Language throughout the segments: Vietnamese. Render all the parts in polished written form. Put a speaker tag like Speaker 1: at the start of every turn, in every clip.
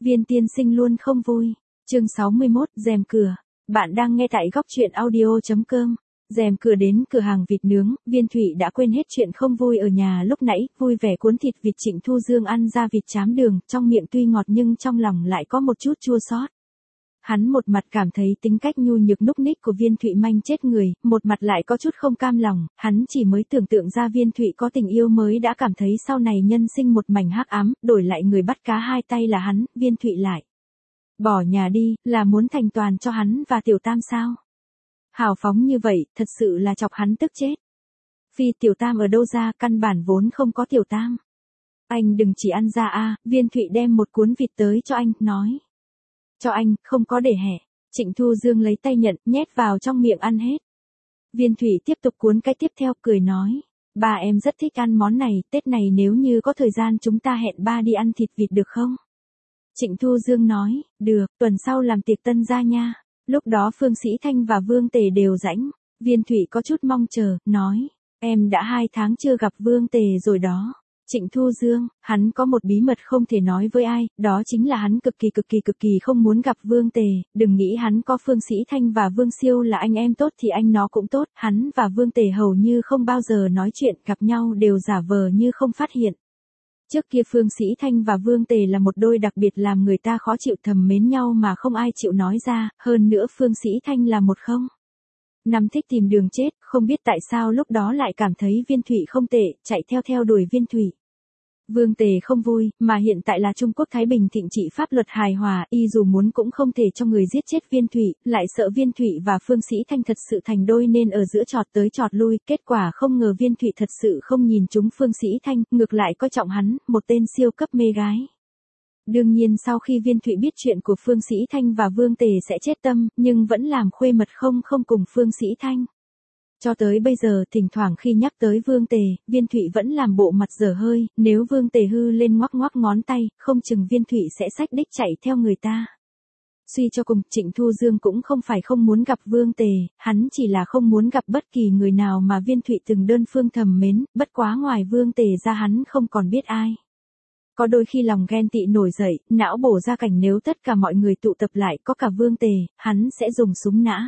Speaker 1: Viên tiên sinh luôn không vui. Chương 61, rèm cửa. Bạn đang nghe tại góc truyện audio.com. Rèm cửa đến cửa hàng vịt nướng, Viên Thụy đã quên hết chuyện không vui ở nhà lúc nãy, vui vẻ cuốn thịt vịt Trịnh Thu Dương ăn ra vịt trám đường, trong miệng tuy ngọt nhưng trong lòng lại có một chút chua xót. Hắn một mặt cảm thấy tính cách nhu nhược núc ních của Viên Thụy manh chết người, một mặt lại có chút không cam lòng, hắn chỉ mới tưởng tượng ra Viên Thụy có tình yêu mới đã cảm thấy sau này nhân sinh một mảnh hắc ám, đổi lại người bắt cá hai tay là hắn, Viên Thụy lại bỏ nhà đi, là muốn thành toàn cho hắn và Tiểu Tam sao? Hào phóng như vậy, thật sự là chọc hắn tức chết. Phi Tiểu Tam ở đâu ra, căn bản vốn không có Tiểu Tam. Anh đừng chỉ ăn ra a. Viên Thụy đem một cuốn vịt tới cho anh, nói. Cho anh, không có để hẻ. Trịnh Thu Dương lấy tay nhận, nhét vào trong miệng ăn hết. Viên Thụy tiếp tục cuốn cái tiếp theo, cười nói. Ba em rất thích ăn món này, Tết này nếu như có thời gian chúng ta hẹn ba đi ăn thịt vịt được không? Trịnh Thu Dương nói, được, tuần sau làm tiệc tân gia nha. Lúc đó Phương Sĩ Thanh và Vương Tề đều rãnh. Viên Thụy có chút mong chờ, nói. Em đã 2 tháng chưa gặp Vương Tề rồi đó. Trịnh Thu Dương, hắn có một bí mật không thể nói với ai, đó chính là hắn cực kỳ không muốn gặp Vương Tề, đừng nghĩ hắn có Phương Sĩ Thanh và Vương Siêu là anh em tốt thì anh nó cũng tốt, hắn và Vương Tề hầu như không bao giờ nói chuyện, gặp nhau đều giả vờ như không phát hiện. Trước kia Phương Sĩ Thanh và Vương Tề là một đôi đặc biệt làm người ta khó chịu, thầm mến nhau mà không ai chịu nói ra, hơn nữa Phương Sĩ Thanh là một không. Năm thích tìm đường chết, không biết tại sao lúc đó lại cảm thấy Viên Thụy không tệ, chạy theo đuổi Viên Thụy. Vương Tề không vui, mà hiện tại là Trung Quốc Thái Bình thịnh trị pháp luật hài hòa, y dù muốn cũng không thể cho người giết chết Viên Thụy, lại sợ Viên Thụy và Phương Sĩ Thanh thật sự thành đôi nên ở giữa chọt tới chọt lui, kết quả không ngờ Viên Thụy thật sự không nhìn trúng Phương Sĩ Thanh, ngược lại coi trọng hắn, một tên siêu cấp mê gái. Đương nhiên sau khi Viên Thụy biết chuyện của Phương Sĩ Thanh và Vương Tề sẽ chết tâm, nhưng vẫn làm khuê mật không cùng Phương Sĩ Thanh. Cho tới bây giờ thỉnh thoảng khi nhắc tới Vương Tề, Viên Thụy vẫn làm bộ mặt dở hơi, nếu Vương Tề hư lên ngoắc ngón tay, không chừng Viên Thụy sẽ xách đích chạy theo người ta. Suy cho cùng, Trịnh Thu Dương cũng không phải không muốn gặp Vương Tề, hắn chỉ là không muốn gặp bất kỳ người nào mà Viên Thụy từng đơn phương thầm mến, bất quá ngoài Vương Tề ra hắn không còn biết ai. Có đôi khi lòng ghen tị nổi dậy, não bổ ra cảnh nếu tất cả mọi người tụ tập lại có cả Vương Tề, hắn sẽ dùng súng nã.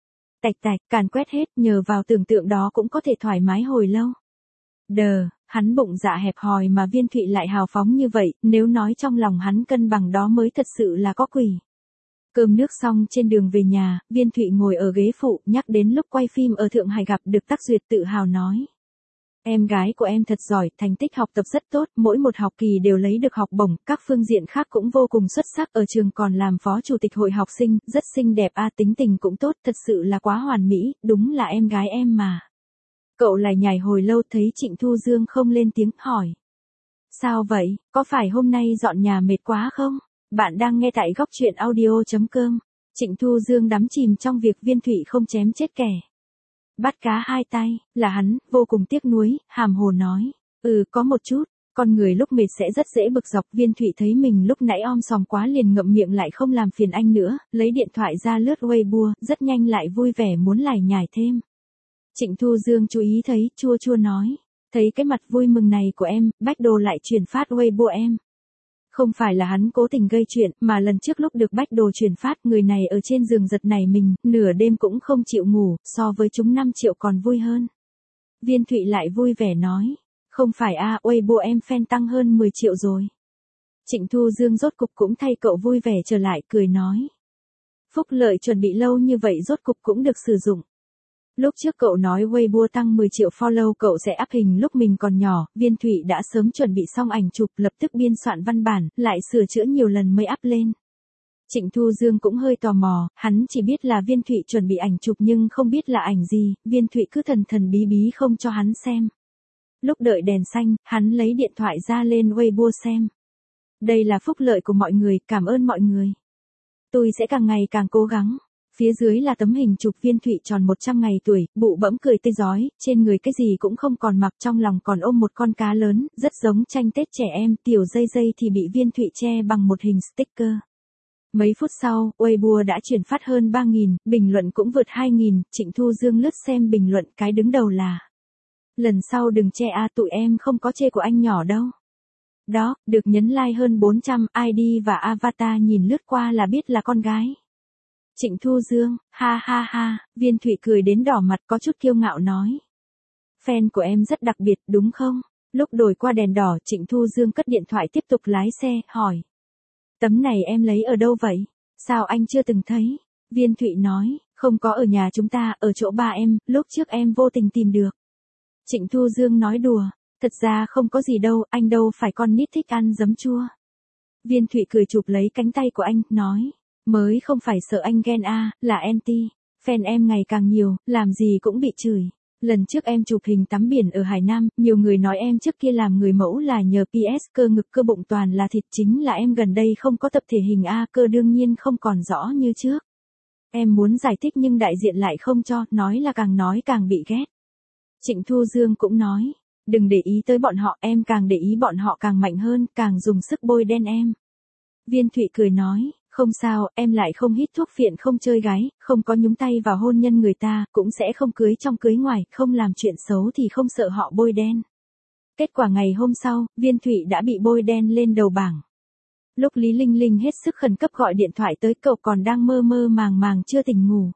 Speaker 1: Tạch, càn quét hết, nhờ vào tưởng tượng đó cũng có thể thoải mái hồi lâu. Hắn bụng dạ hẹp hòi mà Viên Thụy lại hào phóng như vậy, nếu nói trong lòng hắn cân bằng đó mới thật sự là có quỷ. Cơm nước xong trên đường về nhà, Viên Thụy ngồi ở ghế phụ, nhắc đến lúc quay phim ở Thượng Hải gặp được Tắc Duyệt tự hào nói. Em gái của em thật giỏi, thành tích học tập rất tốt, mỗi một học kỳ đều lấy được học bổng, các phương diện khác cũng vô cùng xuất sắc, ở trường còn làm phó chủ tịch hội học sinh, rất xinh đẹp tính tình cũng tốt, thật sự là quá hoàn mỹ, đúng là em gái em mà. Cậu lại nhảy hồi lâu thấy Trịnh Thu Dương không lên tiếng, hỏi. Sao vậy, có phải hôm nay dọn nhà mệt quá không? Bạn đang nghe tại góc truyện audio.com. Trịnh Thu Dương đắm chìm trong việc Viên Thụy không chém chết kẻ bắt cá hai tay, là hắn, vô cùng tiếc nuối, hàm hồ nói. Có một chút, con người lúc mệt sẽ rất dễ bực dọc. Viên Thụy thấy mình lúc nãy om sòm quá liền ngậm miệng lại không làm phiền anh nữa, lấy điện thoại ra lướt Weibo, rất nhanh lại vui vẻ muốn lải nhải thêm. Trịnh Thu Dương chú ý thấy, chua nói. Thấy cái mặt vui mừng này của em, Bách Đồ lại chuyển phát Weibo em. Không phải là hắn cố tình gây chuyện, mà lần trước lúc được Bách Đồ chuyển phát, người này ở trên giường giật nảy mình, nửa đêm cũng không chịu ngủ, so với chúng 5 triệu còn vui hơn. Viên Thụy lại vui vẻ nói. Không phải Weibo em fan tăng hơn 10 triệu rồi. Trịnh Thu Dương rốt cục cũng thay cậu vui vẻ trở lại, cười nói. Phúc lợi chuẩn bị lâu như vậy rốt cục cũng được sử dụng. Lúc trước cậu nói Weibo tăng 10 triệu follow cậu sẽ up hình lúc mình còn nhỏ, Viên Thụy đã sớm chuẩn bị xong ảnh chụp, lập tức biên soạn văn bản, lại sửa chữa nhiều lần mới up lên. Trịnh Thu Dương cũng hơi tò mò, hắn chỉ biết là Viên Thụy chuẩn bị ảnh chụp nhưng không biết là ảnh gì, Viên Thụy cứ thần bí không cho hắn xem. Lúc đợi đèn xanh, hắn lấy điện thoại ra lên Weibo xem. Đây là phúc lợi của mọi người, cảm ơn mọi người. Tôi sẽ càng ngày càng cố gắng. Phía dưới là tấm hình chụp Viên Thụy tròn 100 ngày tuổi, bụ bẫm cười tươi rói, trên người cái gì cũng không còn mặc, trong lòng còn ôm một con cá lớn, rất giống tranh Tết trẻ em, tiểu dây thì bị Viên Thụy che bằng một hình sticker. Mấy phút sau, Weibo đã chuyển phát hơn 3.000, bình luận cũng vượt 2.000, Trịnh Thu Dương lướt xem bình luận, cái đứng đầu là. Lần sau đừng che tụi em không có chê của anh nhỏ đâu. Đó, được nhấn like hơn 400 ID và avatar nhìn lướt qua là biết là con gái. Trịnh Thu Dương, ha ha ha, Viên Thụy cười đến đỏ mặt có chút kiêu ngạo nói. Fan của em rất đặc biệt đúng không? Lúc đổi qua đèn đỏ Trịnh Thu Dương cất điện thoại tiếp tục lái xe, hỏi. Tấm này em lấy ở đâu vậy? Sao anh chưa từng thấy? Viên Thụy nói, không có ở nhà chúng ta, ở chỗ ba em, lúc trước em vô tình tìm được. Trịnh Thu Dương nói đùa, thật ra không có gì đâu, anh đâu phải con nít thích ăn giấm chua. Viên Thụy cười chụp lấy cánh tay của anh, nói, mới không phải sợ anh ghen là anti, fan em ngày càng nhiều, làm gì cũng bị chửi. Lần trước em chụp hình tắm biển ở Hải Nam, nhiều người nói em trước kia làm người mẫu là nhờ PS cơ ngực cơ bụng toàn là thịt, chính là em gần đây không có tập thể hình cơ đương nhiên không còn rõ như trước. Em muốn giải thích nhưng đại diện lại không cho, nói càng bị ghét. Trịnh Thu Dương cũng nói, đừng để ý tới bọn họ, em càng để ý bọn họ càng mạnh hơn, càng dùng sức bôi đen em. Viên Thụy cười nói, không sao, em lại không hít thuốc phiện, không chơi gái, không có nhúng tay vào hôn nhân người ta, cũng sẽ không cưới trong cưới ngoài, không làm chuyện xấu thì không sợ họ bôi đen. Kết quả ngày hôm sau, Viên Thụy đã bị bôi đen lên đầu bảng. Lúc Lý Linh Linh hết sức khẩn cấp gọi điện thoại tới, cậu còn đang mơ mơ màng màng chưa tỉnh ngủ.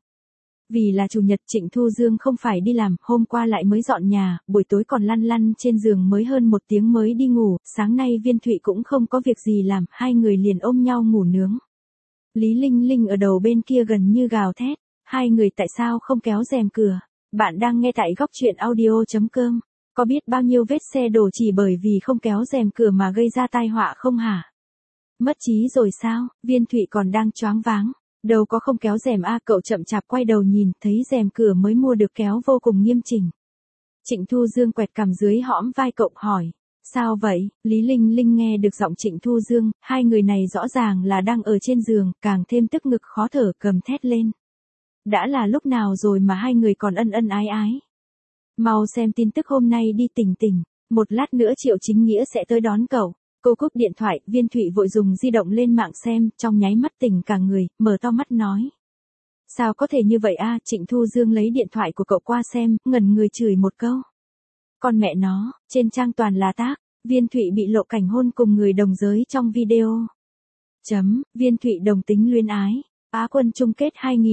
Speaker 1: Vì là chủ nhật Trịnh Thu Dương không phải đi làm, hôm qua lại mới dọn nhà, buổi tối còn lăn lăn trên giường mới hơn 1 tiếng mới đi ngủ, sáng nay Viên Thụy cũng không có việc gì làm, hai người liền ôm nhau ngủ nướng. Lý Linh Linh ở đầu bên kia gần như gào thét, hai người tại sao không kéo rèm cửa? Bạn đang nghe tại góc truyện audio.com, có biết bao nhiêu vết xe đổ chỉ bởi vì không kéo rèm cửa mà gây ra tai họa không hả? Mất trí rồi sao? Viên Thụy còn đang choáng váng. Đâu có không kéo rèm cậu chậm chạp quay đầu nhìn, thấy rèm cửa mới mua được kéo vô cùng nghiêm chỉnh. Trịnh Thu Dương quẹt cằm dưới hõm vai cậu hỏi, sao vậy? Lý Linh Linh nghe được giọng Trịnh Thu Dương, hai người này rõ ràng là đang ở trên giường, càng thêm tức ngực khó thở, cầm thét lên. Đã là lúc nào rồi mà hai người còn ân ân ái ái? Mau xem tin tức hôm nay đi Tỉnh, một lát nữa Triệu Chính Nghĩa sẽ tới đón cậu. Cô cúp điện thoại, Viên Thụy vội dùng di động lên mạng xem, trong nháy mắt tỉnh cả người, mở to mắt nói. Sao có thể như vậy Trịnh Thu Dương lấy điện thoại của cậu qua xem, ngẩn người chửi một câu. Con mẹ nó, trên trang toàn là tác, Viên Thụy bị lộ cảnh hôn cùng người đồng giới trong video. Viên Thụy đồng tính luyến ái, Á quân chung kết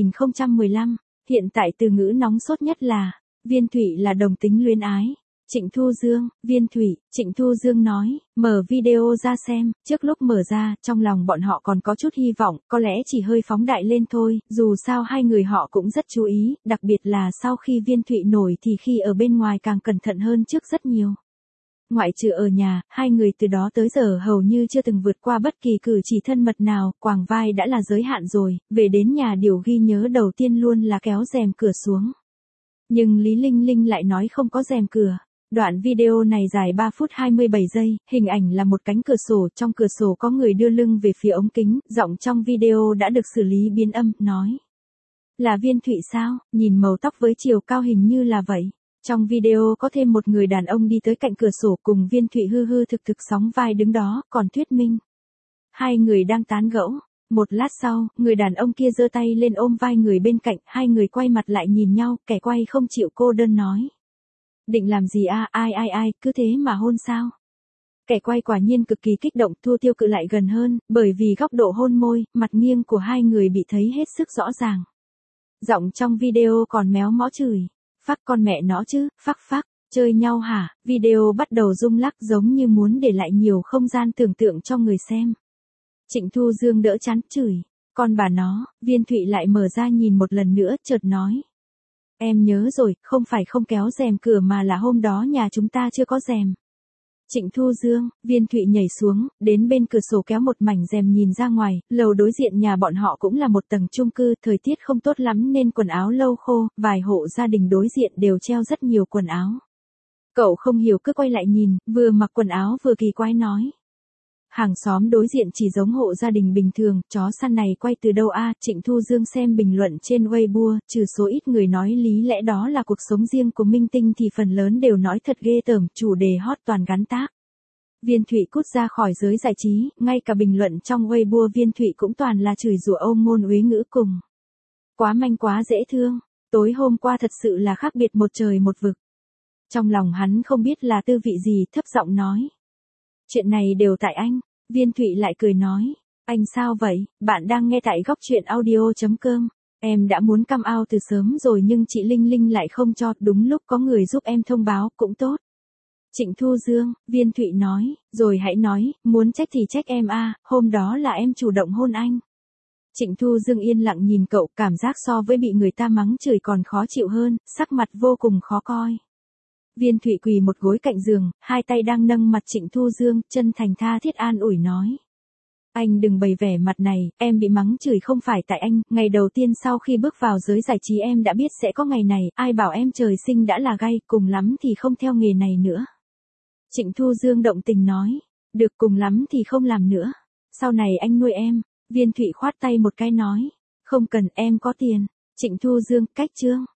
Speaker 1: 2015, hiện tại từ ngữ nóng sốt nhất là, Viên Thụy là đồng tính luyến ái. Trịnh Thu Dương, Viên Thụy, Trịnh Thu Dương nói, mở video ra xem, trước lúc mở ra, trong lòng bọn họ còn có chút hy vọng, có lẽ chỉ hơi phóng đại lên thôi, dù sao hai người họ cũng rất chú ý, đặc biệt là sau khi Viên Thụy nổi thì khi ở bên ngoài càng cẩn thận hơn trước rất nhiều. Ngoại trừ ở nhà, hai người từ đó tới giờ hầu như chưa từng vượt qua bất kỳ cử chỉ thân mật nào, quàng vai đã là giới hạn rồi, về đến nhà điều ghi nhớ đầu tiên luôn là kéo rèm cửa xuống. Nhưng Lý Linh Linh lại nói không có rèm cửa. Đoạn video này dài 3 phút 27 giây, hình ảnh là một cánh cửa sổ, trong cửa sổ có người đưa lưng về phía ống kính, giọng trong video đã được xử lý biến âm, nói. Là Viên Thụy sao, nhìn màu tóc với chiều cao hình như là vậy. Trong video có thêm một người đàn ông đi tới cạnh cửa sổ cùng Viên Thụy hư hư thực thực sóng vai đứng đó, còn thuyết minh. Hai người đang tán gẫu. Một lát sau, người đàn ông kia giơ tay lên ôm vai người bên cạnh, hai người quay mặt lại nhìn nhau, kẻ quay không chịu cô đơn nói. Định làm gì ai, cứ thế mà hôn sao? Kẻ quay quả nhiên cực kỳ kích động, Thu Tiêu cự lại gần hơn, bởi vì góc độ hôn môi, mặt nghiêng của hai người bị thấy hết sức rõ ràng. Giọng trong video còn méo mó chửi. Phắc con mẹ nó chứ, phắc, chơi nhau hả? Video bắt đầu rung lắc giống như muốn để lại nhiều không gian tưởng tượng cho người xem. Trịnh Thu Dương đỡ chán, chửi. Con bà nó, Viên Thụy lại mở ra nhìn một lần nữa, chợt nói. Em nhớ rồi, không phải không kéo rèm cửa mà là hôm đó nhà chúng ta chưa có rèm. Trịnh Thu Dương, Viên Thụy nhảy xuống, đến bên cửa sổ kéo một mảnh rèm nhìn ra ngoài, lầu đối diện nhà bọn họ cũng là một tầng chung cư, thời tiết không tốt lắm nên quần áo lâu khô, vài hộ gia đình đối diện đều treo rất nhiều quần áo. Cậu không hiểu cứ quay lại nhìn, vừa mặc quần áo vừa kỳ quái nói. Hàng xóm đối diện chỉ giống hộ gia đình bình thường, chó săn này quay từ đâu Trịnh Thu Dương xem bình luận trên Weibo, trừ số ít người nói lý lẽ đó là cuộc sống riêng của minh tinh thì phần lớn đều nói thật ghê tởm, chủ đề hot toàn gắn tag. Viên Thụy cút ra khỏi giới giải trí, ngay cả bình luận trong Weibo Viên Thụy cũng toàn là chửi rủa ôm ngôn uế ngữ cùng. Quá manh quá dễ thương, tối hôm qua thật sự là khác biệt một trời một vực. Trong lòng hắn không biết là tư vị gì, thấp giọng nói. Chuyện này đều tại anh. Viên Thụy lại cười nói. Anh sao vậy? Bạn đang nghe tại góc chuyện audio.com. Em đã muốn come out từ sớm rồi nhưng chị Linh Linh lại không cho, đúng lúc có người giúp em thông báo, cũng tốt. Trịnh Thu Dương, Viên Thụy nói, rồi hãy nói, muốn trách thì trách em a, hôm đó là em chủ động hôn anh. Trịnh Thu Dương yên lặng nhìn cậu, cảm giác so với bị người ta mắng chửi còn khó chịu hơn, sắc mặt vô cùng khó coi. Viên Thụy quỳ một gối cạnh giường, hai tay đang nâng mặt Trịnh Thu Dương, chân thành tha thiết an ủi nói. Anh đừng bày vẻ mặt này, em bị mắng chửi không phải tại anh, ngày đầu tiên sau khi bước vào giới giải trí em đã biết sẽ có ngày này, ai bảo em trời sinh đã là gay, cùng lắm thì không theo nghề này nữa. Trịnh Thu Dương động tình nói, được, cùng lắm thì không làm nữa, sau này anh nuôi em. Viên Thụy khoát tay một cái nói, không cần, em có tiền. Trịnh Thu Dương, cách chương.